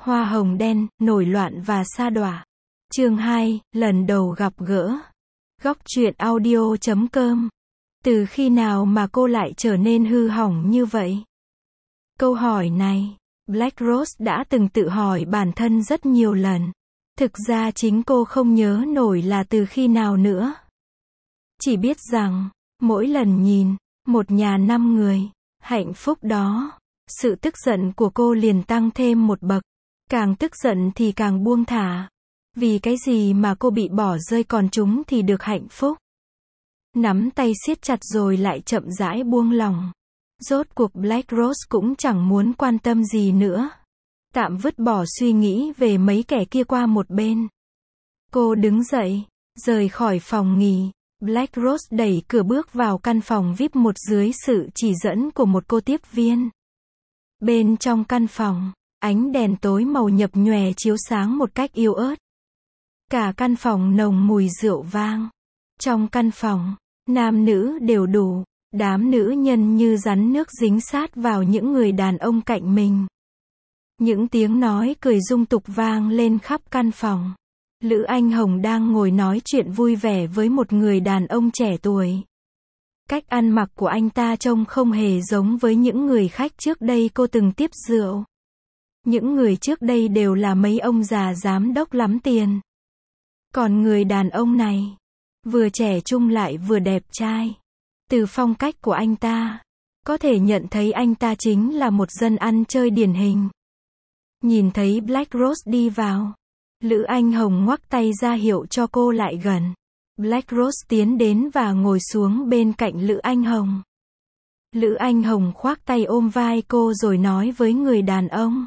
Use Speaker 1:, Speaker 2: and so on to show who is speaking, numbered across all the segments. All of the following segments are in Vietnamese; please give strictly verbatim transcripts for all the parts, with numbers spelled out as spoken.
Speaker 1: Hoa hồng đen, nổi loạn và sa đọa. Chương hai, lần đầu gặp gỡ. Góc truyện audio chấm com. Từ khi nào mà cô lại trở nên hư hỏng như vậy? Câu hỏi này, Black Rose đã từng tự hỏi bản thân rất nhiều lần. Thực ra chính cô không nhớ nổi là từ khi nào nữa. Chỉ biết rằng, mỗi lần nhìn, một nhà năm người, hạnh phúc đó, sự tức giận của cô liền tăng thêm một bậc. Càng tức giận thì càng buông thả. Vì cái gì mà cô bị bỏ rơi còn chúng thì được hạnh phúc. Nắm tay siết chặt rồi lại chậm rãi buông lỏng. Rốt cuộc Black Rose cũng chẳng muốn quan tâm gì nữa. Tạm vứt bỏ suy nghĩ về mấy kẻ kia qua một bên. Cô đứng dậy, rời khỏi phòng nghỉ. Black Rose đẩy cửa bước vào căn phòng vi ai pi một dưới sự chỉ dẫn của một cô tiếp viên. Bên trong căn phòng, ánh đèn tối màu nhập nhòe chiếu sáng một cách yếu ớt. Cả căn phòng nồng mùi rượu vang. Trong căn phòng, nam nữ đều đủ, đám nữ nhân như rắn nước dính sát vào những người đàn ông cạnh mình. Những tiếng nói cười dung tục vang lên khắp căn phòng. Lữ Anh Hồng đang ngồi nói chuyện vui vẻ với một người đàn ông trẻ tuổi. Cách ăn mặc của anh ta trông không hề giống với những người khách trước đây cô từng tiếp rượu. Những người trước đây đều là mấy ông già giám đốc lắm tiền. Còn người đàn ông này, vừa trẻ trung lại vừa đẹp trai. Từ phong cách của anh ta, có thể nhận thấy anh ta chính là một dân ăn chơi điển hình. Nhìn thấy Black Rose đi vào, Lữ Anh Hồng ngoắc tay ra hiệu cho cô lại gần. Black Rose tiến đến và ngồi xuống bên cạnh Lữ Anh Hồng. Lữ Anh Hồng khoác tay ôm vai cô rồi nói với người đàn ông.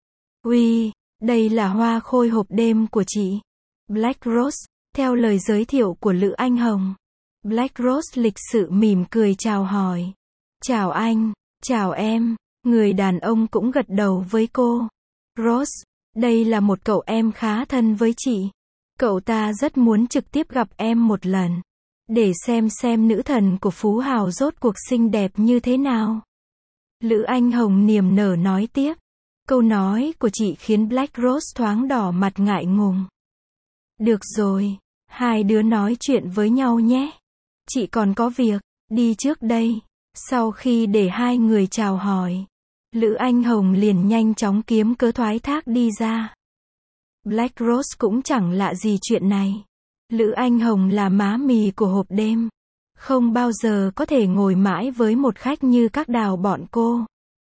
Speaker 1: Uy, đây là hoa khôi hộp đêm của chị. Black Rose, theo lời giới thiệu của Lữ Anh Hồng. Black Rose lịch sự mỉm cười chào hỏi. Chào anh, chào em. Người đàn ông cũng gật đầu với cô. Rose, đây là một cậu em khá thân với chị. Cậu ta rất muốn trực tiếp gặp em một lần. Để xem xem nữ thần của Phú Hào rốt cuộc xinh đẹp như thế nào. Lữ Anh Hồng niềm nở nói tiếp. Câu nói của chị khiến Black Rose thoáng đỏ mặt ngại ngùng. Được rồi, hai đứa nói chuyện với nhau nhé. Chị còn có việc, đi trước đây. Sau khi để hai người chào hỏi, Lữ Anh Hồng liền nhanh chóng kiếm cớ thoái thác đi ra. Black Rose cũng chẳng lạ gì chuyện này. Lữ Anh Hồng là má mì của hộp đêm. Không bao giờ có thể ngồi mãi với một khách như các đào bọn cô.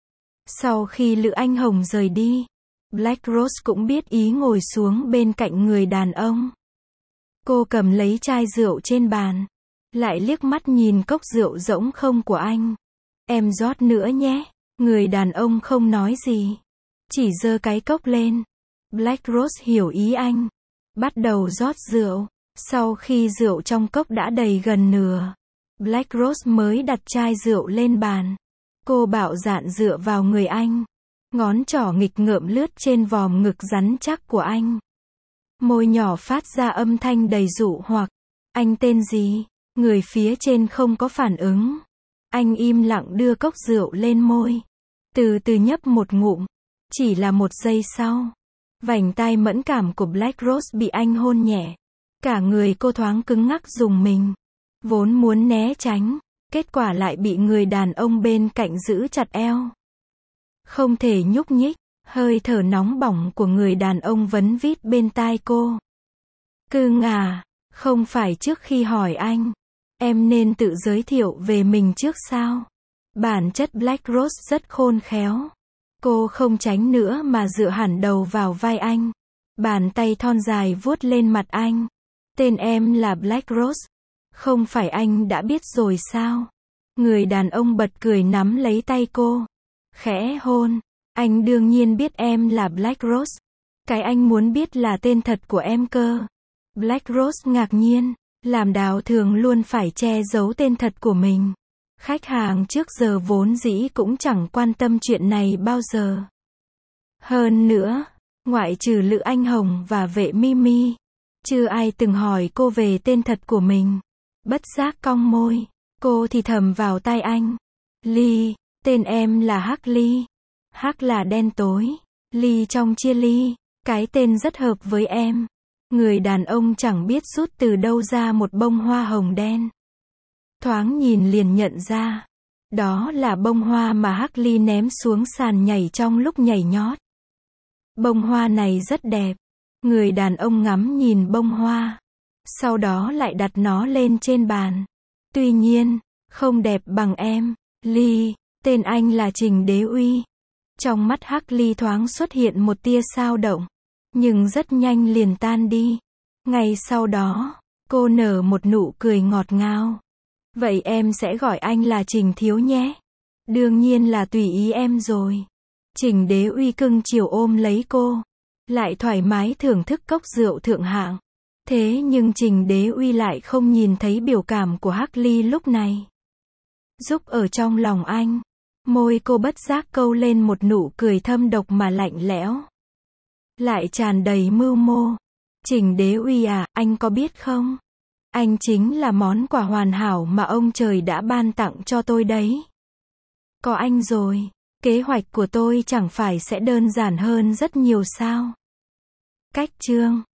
Speaker 1: Sau khi Lữ Anh Hồng rời đi, Black Rose cũng biết ý ngồi xuống bên cạnh người đàn ông. Cô cầm lấy chai rượu trên bàn, lại liếc mắt nhìn cốc rượu rỗng không của anh. Em rót nữa nhé. Người đàn ông không nói gì, chỉ giơ cái cốc lên. Black Rose hiểu ý anh, bắt đầu rót rượu. Sau khi rượu trong cốc đã đầy gần nửa, Black Rose mới đặt chai rượu lên bàn. Cô bạo dạn dựa vào người anh, ngón trỏ nghịch ngợm lướt trên vòm ngực rắn chắc của anh. Môi nhỏ phát ra âm thanh đầy dụ hoặc. Anh tên gì? Người phía trên không có phản ứng. Anh im lặng đưa cốc rượu lên môi, từ từ nhấp một ngụm. Chỉ là một giây sau, vành tai mẫn cảm của Black Rose bị anh hôn nhẹ. Cả người cô thoáng cứng ngắc rùng mình. Vốn muốn né tránh, kết quả lại bị người đàn ông bên cạnh giữ chặt eo. Không thể nhúc nhích, hơi thở nóng bỏng của người đàn ông vấn vít bên tai cô. Cưng à, không phải trước khi hỏi anh, em nên tự giới thiệu về mình trước sao? Bản chất Black Rose rất khôn khéo. Cô không tránh nữa mà dựa hẳn đầu vào vai anh. Bàn tay thon dài vuốt lên mặt anh. Tên em là Black Rose. Không phải anh đã biết rồi sao? Người đàn ông bật cười nắm lấy tay cô. Khẽ hôn. Anh đương nhiên biết em là Black Rose. Cái anh muốn biết là tên thật của em cơ. Black Rose ngạc nhiên. Làm đào thường luôn phải che giấu tên thật của mình. Khách hàng trước giờ vốn dĩ cũng chẳng quan tâm chuyện này bao giờ. Hơn nữa, ngoại trừ Lữ Anh Hồng và vệ Mimi, chưa ai từng hỏi cô về tên thật của mình. Bất giác cong môi, cô thì thầm vào tai anh. Lee, tên em là Hắc Lee. Hắc là đen tối, Ly trong chia ly, cái tên rất hợp với em. Người đàn ông chẳng biết rút từ đâu ra một bông hoa hồng đen. Thoáng nhìn liền nhận ra. Đó là bông hoa mà Hắc Ly ném xuống sàn nhảy trong lúc nhảy nhót. Bông hoa này rất đẹp. Người đàn ông ngắm nhìn bông hoa. Sau đó lại đặt nó lên trên bàn. Tuy nhiên, không đẹp bằng em, Ly. Tên anh là Trình Đế Uy. Trong mắt Hắc Ly thoáng xuất hiện một tia xao động. Nhưng rất nhanh liền tan đi. Ngay sau đó, cô nở một nụ cười ngọt ngào. Vậy em sẽ gọi anh là Trình Thiếu nhé. Đương nhiên là tùy ý em rồi. Trình Đế Uy cưng chiều ôm lấy cô. Lại thoải mái thưởng thức cốc rượu thượng hạng. Thế nhưng Trình Đế Uy lại không nhìn thấy biểu cảm của Hắc Ly lúc này. Giúp ở trong lòng anh. Môi cô bất giác câu lên một nụ cười thâm độc mà lạnh lẽo. Lại tràn đầy mưu mô. Trình Đế Uy à, anh có biết không? Anh chính là món quà hoàn hảo mà ông trời đã ban tặng cho tôi đấy. Có anh rồi, kế hoạch của tôi chẳng phải sẽ đơn giản hơn rất nhiều sao? Cách chương